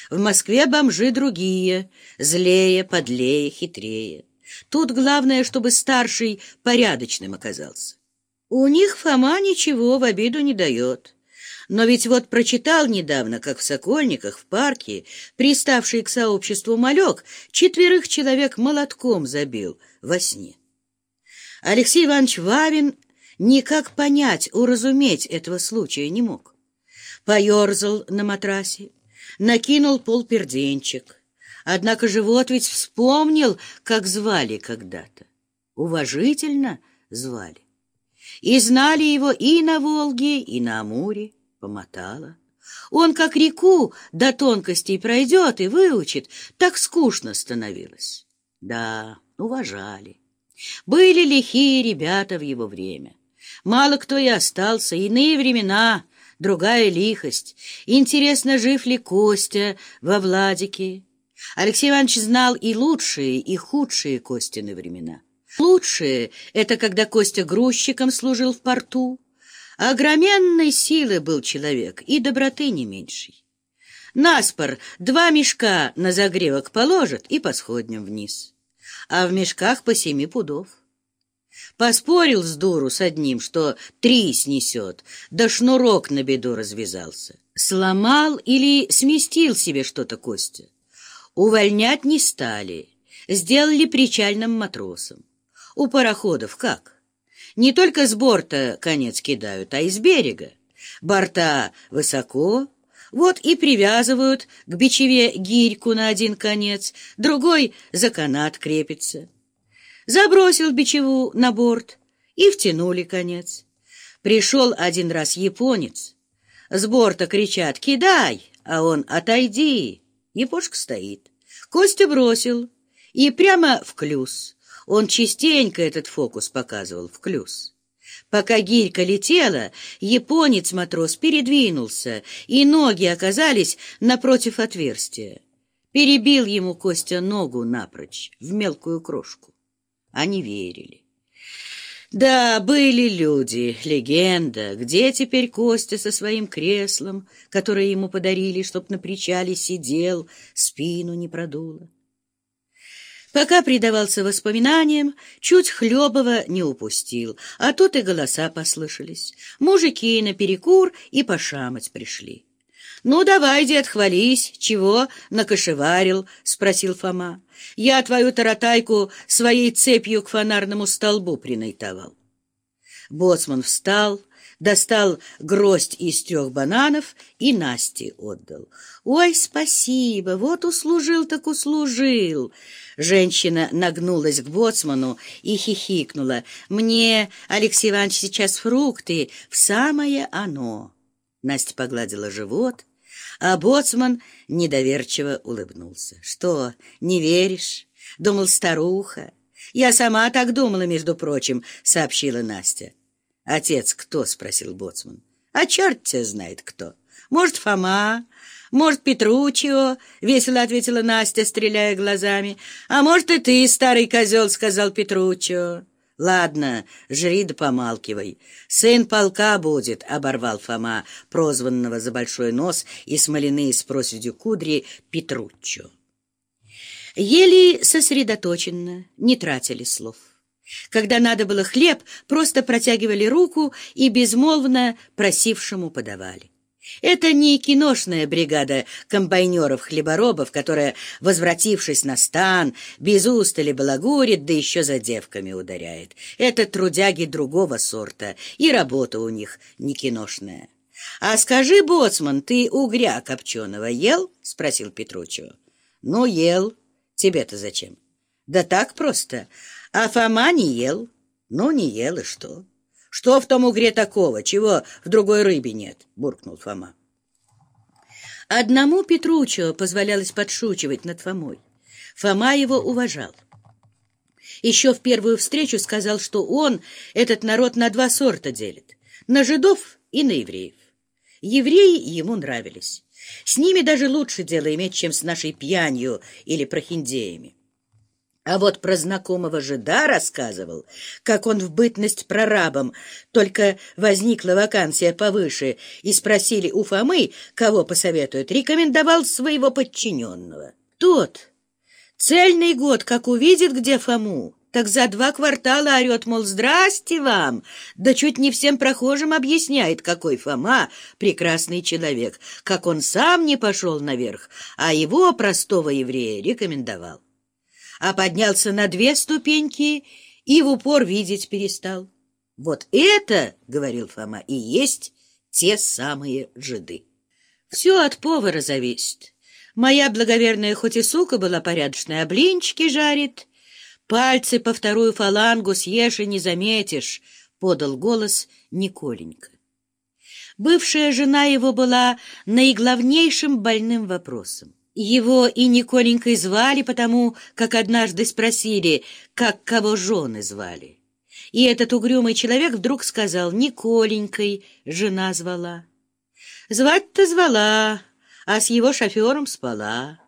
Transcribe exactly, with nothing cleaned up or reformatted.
В Москве бомжи другие, злее, подлее, хитрее. Тут главное, чтобы старший порядочным оказался. У них Фома ничего в обиду не дает. Но ведь вот прочитал недавно, как в Сокольниках, в парке, приставший к сообществу малек, четверых человек молотком забил во сне. Алексей Иванович Вавин никак понять, уразуметь этого случая не мог. Поерзал на матрасе, накинул полперденчик. Однако живот ведь вспомнил, как звали когда-то. Уважительно звали. И знали его и на Волге, и на Амуре. Помотало. Он как реку до тонкостей пройдет и выучит, так скучно становилось. Да, уважали. Были лихие ребята в его время. Мало кто и остался, иные времена, другая лихость. Интересно, жив ли Костя во Владике? Алексей Иванович знал и лучшие, и худшие Костины времена. Лучшие — это когда Костя грузчиком служил в порту. Огроменной силы был человек и доброты не меньшей. Наспор два мешка на загревок положат и по сходням вниз, а в мешках по семи пудов. Поспорил с дуру с одним, что три снесет, да шнурок на беду развязался. Сломал или сместил себе что-то Костя. Увольнять не стали, сделали причальным матросом. У пароходов как? Не только с борта конец кидают, а и с берега. Борта высоко, вот и привязывают к бичеве гирьку на один конец, другой за канат крепится. Забросил бичеву на борт и втянули конец. Пришел один раз японец. С борта кричат: «Кидай!» А он: «Отойди!» Япошка стоит. Костя бросил и прямо в клюз. Он частенько этот фокус показывал, в клюз. Пока гирька летела, японец-матрос передвинулся, и ноги оказались напротив отверстия. Перебил ему Костя ногу напрочь, в мелкую крошку. Они верили. Да, были люди, легенда. Где теперь Костя со своим креслом, которое ему подарили, чтоб на причале сидел, спину не продуло? Пока предавался воспоминаниям, чуть Хлебова не упустил, а тут и голоса послышались. Мужики наперекур и пошамать пришли. — Ну, давай, дед, хвались, чего накошеварил? — спросил Фома. — Я твою таратайку своей цепью к фонарному столбу принайтовал. Боцман встал, достал гроздь из трех бананов и Насте отдал. — Ой, спасибо, вот услужил так услужил. Женщина нагнулась к боцману и хихикнула. — Мне, Алексей Иванович, сейчас фрукты, в самое оно. Настя погладила живот, а боцман недоверчиво улыбнулся. — Что, не веришь? — Думал, старуха. — Я сама так думала, между прочим, — сообщила Настя. — Отец кто? — спросил боцман. — А черт тебя знает кто. Может, Фома, может, Петручио, — весело ответила Настя, стреляя глазами. — А может, и ты, старый козел, — сказал Петручио. — Ладно, жри да помалкивай. Сын полка будет, — оборвал Фома, прозванного за большой нос и смоляные с проседью кудри Петруччо. Ели сосредоточенно, не тратили слов. Когда надо было хлеб, просто протягивали руку и безмолвно просившему подавали. Это не киношная бригада комбайнеров-хлеборобов, которая, возвратившись на стан, без устали балагурит, да еще за девками ударяет. Это трудяги другого сорта, и работа у них не киношная. — А скажи, боцман, ты угря копченого ел? — спросил Петручио. — Ну, ел. Тебе-то зачем? — Да так просто. А Фома не ел. — Ну, не ел, и что? — Что в том угре такого, чего в другой рыбе нет? — буркнул Фома. Одному Петручио позволялось подшучивать над Фомой. Фома его уважал. Еще в первую встречу сказал, что он этот народ на два сорта делит — на жидов и на евреев. Евреи ему нравились. С ними даже лучше дело иметь, чем с нашей пьянью или прохиндеями. А вот про знакомого жида рассказывал, как он в бытность прорабом, только возникла вакансия повыше, и спросили у Фомы, кого посоветуют, рекомендовал своего подчиненного. Тот цельный год, как увидит где Фому, так за два квартала орет, мол, здрасте вам, да чуть не всем прохожим объясняет, какой Фома прекрасный человек, как он сам не пошел наверх, а его, простого еврея, рекомендовал. А поднялся на две ступеньки и в упор видеть перестал. Вот это, — говорил Фома, — и есть те самые жиды. Все от повара зависит. Моя благоверная хоть и сука была порядочная, а блинчики жарит. Пальцы по вторую фалангу съешь и не заметишь, — подал голос Николенька. Бывшая жена его была наиглавнейшим больным вопросом. Его и Николенькой звали, потому как однажды спросили, как кого жены звали. И этот угрюмый человек вдруг сказал: Николенькой жена звала. Звать-то звала, а с его шофером спала.